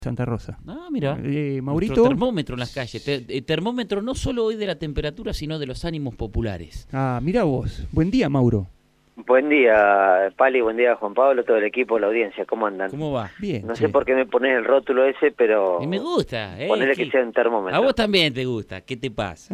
Santa Rosa. Ah, mira. Maurito. Nuestro termómetro en las calles. Termómetro no solo hoy de la temperatura, sino de los ánimos populares. Ah, mira vos. Buen día, Mauro. Buen día, Pali, buen día, Juan Pablo, todo el equipo, la audiencia, ¿cómo andan? ¿Cómo va? Bien. No sí. sé por qué me pones el rótulo ese, pero... Y me gusta, ponele que sea un termómetro. A vos también te gusta, ¿qué te pasa?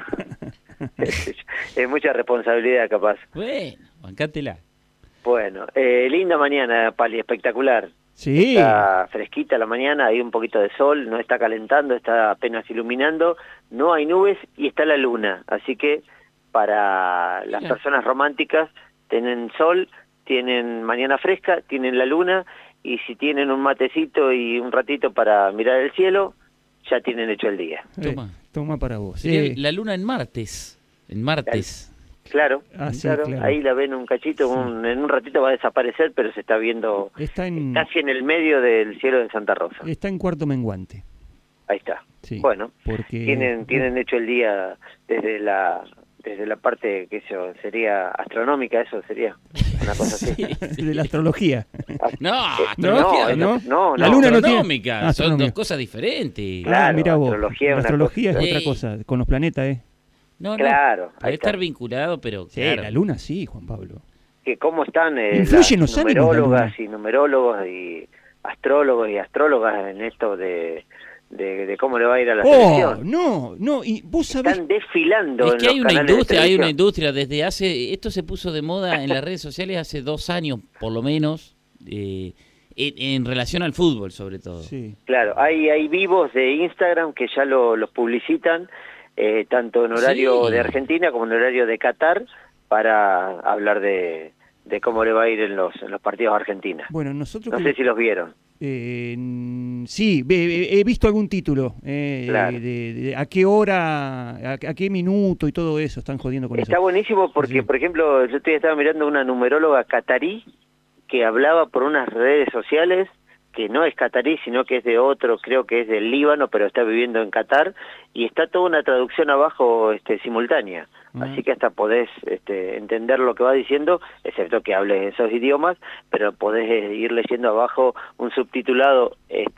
Es mucha responsabilidad, capaz. Bueno, bancátela. Bueno, linda mañana, Pali, espectacular. Sí. Está fresquita la mañana, hay un poquito de sol, no está calentando, está apenas iluminando, no hay nubes y está la luna, así que para las personas románticas tienen sol, tienen mañana fresca, tienen la luna, y si tienen un matecito y un ratito para mirar el cielo, ya tienen hecho el día. Toma para vos. Sería la luna en martes. En martes. Claro, sí, claro, ahí la ven un cachito, Sí. en un ratito va a desaparecer, pero se está viendo Está casi en el medio del cielo de Santa Rosa. Está en cuarto menguante. Ahí está. Sí, Bueno, porque tienen hecho el día desde la parte que eso sería astronómica, eso sería una cosa así. de la astrología. No, No, no, la luna no astronómica, tiene. son dos cosas diferentes. Claro, Mira vos. astrología es La una astrología cosa. es otra cosa, con los planetas, No, Claro, puede ahí está. estar vinculado, pero Sí, claro. la luna sí, Juan Pablo. Que cómo están Influyen las los ánimos, la numerólogas luna. y numerólogos y astrólogos y astrólogas en esto de cómo le va a ir a la selección. No, y vos sabés. Están desfilando Es en que los hay una canales de industria, televisión. desde hace, esto se puso de moda en las redes sociales hace 2 años, por lo menos, en relación al fútbol, sobre todo. Sí. Claro, hay vivos de Instagram que ya los publicitan, tanto en horario Sí. de Argentina como en horario de Qatar, para hablar de cómo le va a ir en los partidos a Argentina. Bueno, nosotros. No sé si los vieron. Sí, he visto algún título. Claro. De a qué hora, a qué minuto y todo eso. Están jodiendo con Está eso. buenísimo porque, Sí. por ejemplo, yo estaba mirando una numeróloga catarí que hablaba por unas redes sociales, que no es catarí, sino que es de otro, creo que es del Líbano, pero está viviendo en Qatar, y está toda una traducción abajo simultánea. Así que hasta podés entender lo que va diciendo, excepto que hables esos idiomas, pero podés ir leyendo abajo un subtitulado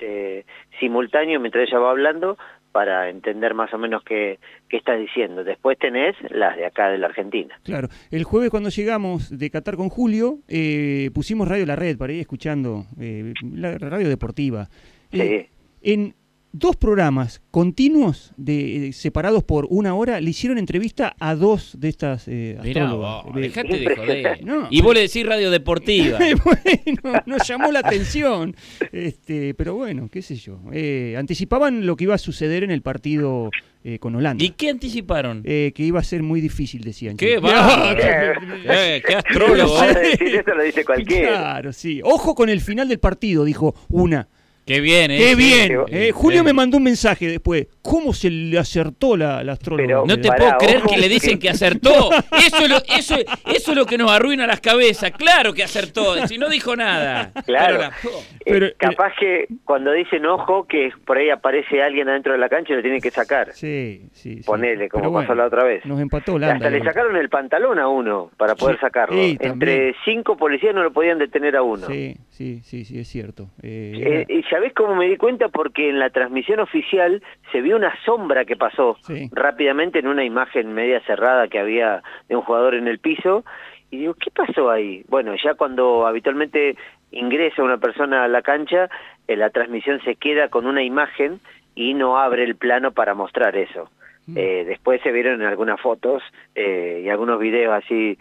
simultáneo mientras ella va hablando, para entender más o menos qué está diciendo. Después tenés las de acá de la Argentina. Claro. El jueves cuando llegamos de Qatar con Julio, pusimos Radio La Red para ir escuchando, la radio deportiva. Sí. En 2 programas continuos separados por 1 hora le hicieron entrevista a 2 de estas Mirá astrólogas. vos, dejate de joder. No, Y vos le decís radio deportiva. Bueno, nos llamó la atención, pero bueno, qué sé yo. Anticipaban lo que iba a suceder en el partido con Holanda. ¿Y qué anticiparon? Que iba a ser muy difícil, decían. ¡Qué chicos. bárbaro! ¡Qué astrólogo! Vas a decir eso, lo dice cualquiera. Claro, sí. Ojo con el final del partido, dijo una. ¡Qué bien, ¡Qué bien! sí. Julio me mandó un mensaje después. ¿Cómo se le acertó la astróloga? Pero- No te Pará, puedo creer ojo, que le dicen que acertó. Eso es lo que nos arruina las cabezas. Claro que acertó. Si no dijo nada. Claro. Pero, Capaz que cuando dicen ojo, que por ahí aparece alguien adentro de la cancha y lo tienen que sacar. Sí. Ponele, como Pero pasó bueno, la otra vez. Nos empató Holanda. Hasta le igual. sacaron el pantalón a uno para poder Sí, sacarlo. sí, Entre 5 policías no lo podían detener a uno. Sí, es cierto. Y ¿sabés cómo me di cuenta? Porque en la transmisión oficial se vio una sombra que pasó Sí. rápidamente en una imagen media cerrada que había de un jugador en el piso, y digo, ¿qué pasó ahí? Bueno, ya cuando habitualmente ingresa una persona a la cancha, la transmisión se queda con una imagen y no abre el plano para mostrar eso. Después se vieron en algunas fotos y algunos videos así,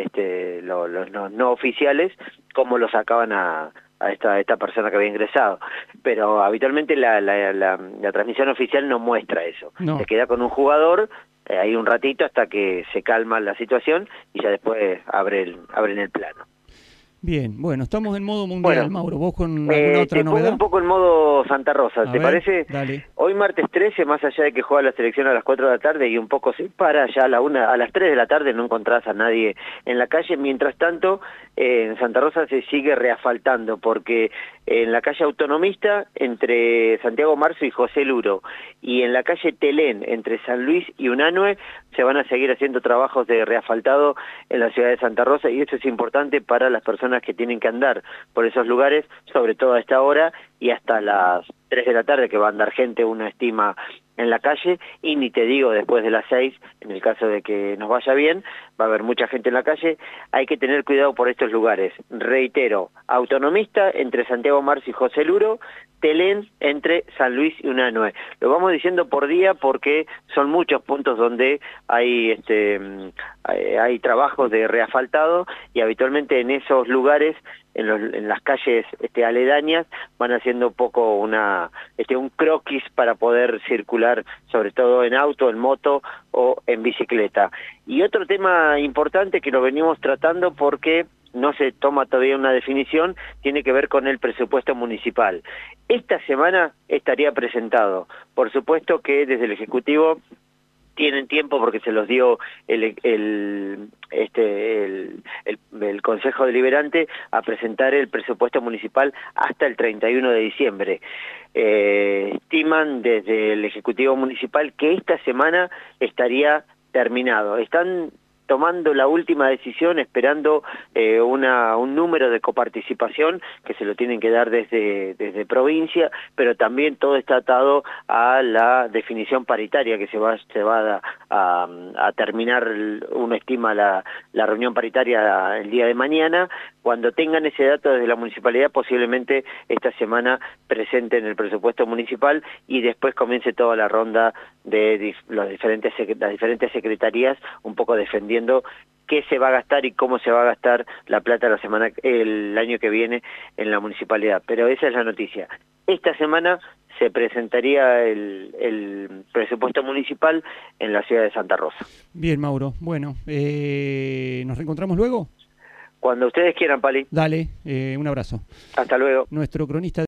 los no oficiales, cómo lo sacaban a esta persona que había ingresado, pero habitualmente la transmisión oficial no muestra eso. No. Se queda con un jugador ahí un ratito hasta que se calma la situación y ya después abren el plano. Bien, bueno, estamos en modo mundial, Bueno, Mauro. ¿Vos con alguna otra te pongo novedad? un poco en modo Santa Rosa, A ¿te ver, parece? dale. Hoy martes 13, más allá de que juega la selección a las 4 de la tarde y un poco se para ya a las 3 de la tarde no encontrás a nadie en la calle. Mientras tanto, en Santa Rosa se sigue reasfaltando porque en la calle Autonomista entre Santiago Marzo y José Luro y en la calle Telén entre San Luis y Unanue se van a seguir haciendo trabajos de reasfaltado en la ciudad de Santa Rosa, y esto es importante para las personas personas que tienen que andar por esos lugares, sobre todo a esta hora y hasta las 3 de la tarde, que va a andar gente, uno estima, en la calle, y ni te digo después de las 6, en el caso de que nos vaya bien, va a haber mucha gente en la calle. Hay que tener cuidado por estos lugares. Reitero, Autonomista entre Santiago Marzo y José Luro, Telén entre San Luis y Unanue. Lo vamos diciendo por día porque son muchos puntos donde hay hay trabajos de reasfaltado, y habitualmente en esos lugares, en las calles aledañas, van haciendo un poco un croquis para poder circular, sobre todo en auto, en moto o en bicicleta. Y otro tema importante que lo venimos tratando porque no se toma todavía una definición, tiene que ver con el presupuesto municipal. Esta semana estaría presentado. Por supuesto que desde el Ejecutivo tienen tiempo porque se los dio el Consejo Deliberante a presentar el presupuesto municipal hasta el 31 de diciembre. Estiman desde el Ejecutivo Municipal que esta semana estaría terminado. Están tomando la última decisión, esperando un número de coparticipación que se lo tienen que dar desde provincia, pero también todo está atado a la definición paritaria que se va a terminar. Uno estima la reunión paritaria el día de mañana. Cuando tengan ese dato desde la municipalidad, posiblemente esta semana presenten el presupuesto municipal y después comience toda la ronda de las diferentes secretarías, un poco defendiendo qué se va a gastar y cómo se va a gastar la plata el año que viene en la municipalidad. Pero esa es la noticia. Esta semana se presentaría el presupuesto municipal en la ciudad de Santa Rosa. Bien, Mauro. Bueno, ¿nos reencontramos luego? Cuando ustedes quieran, Pali. Dale, un abrazo. Hasta luego. Nuestro cronista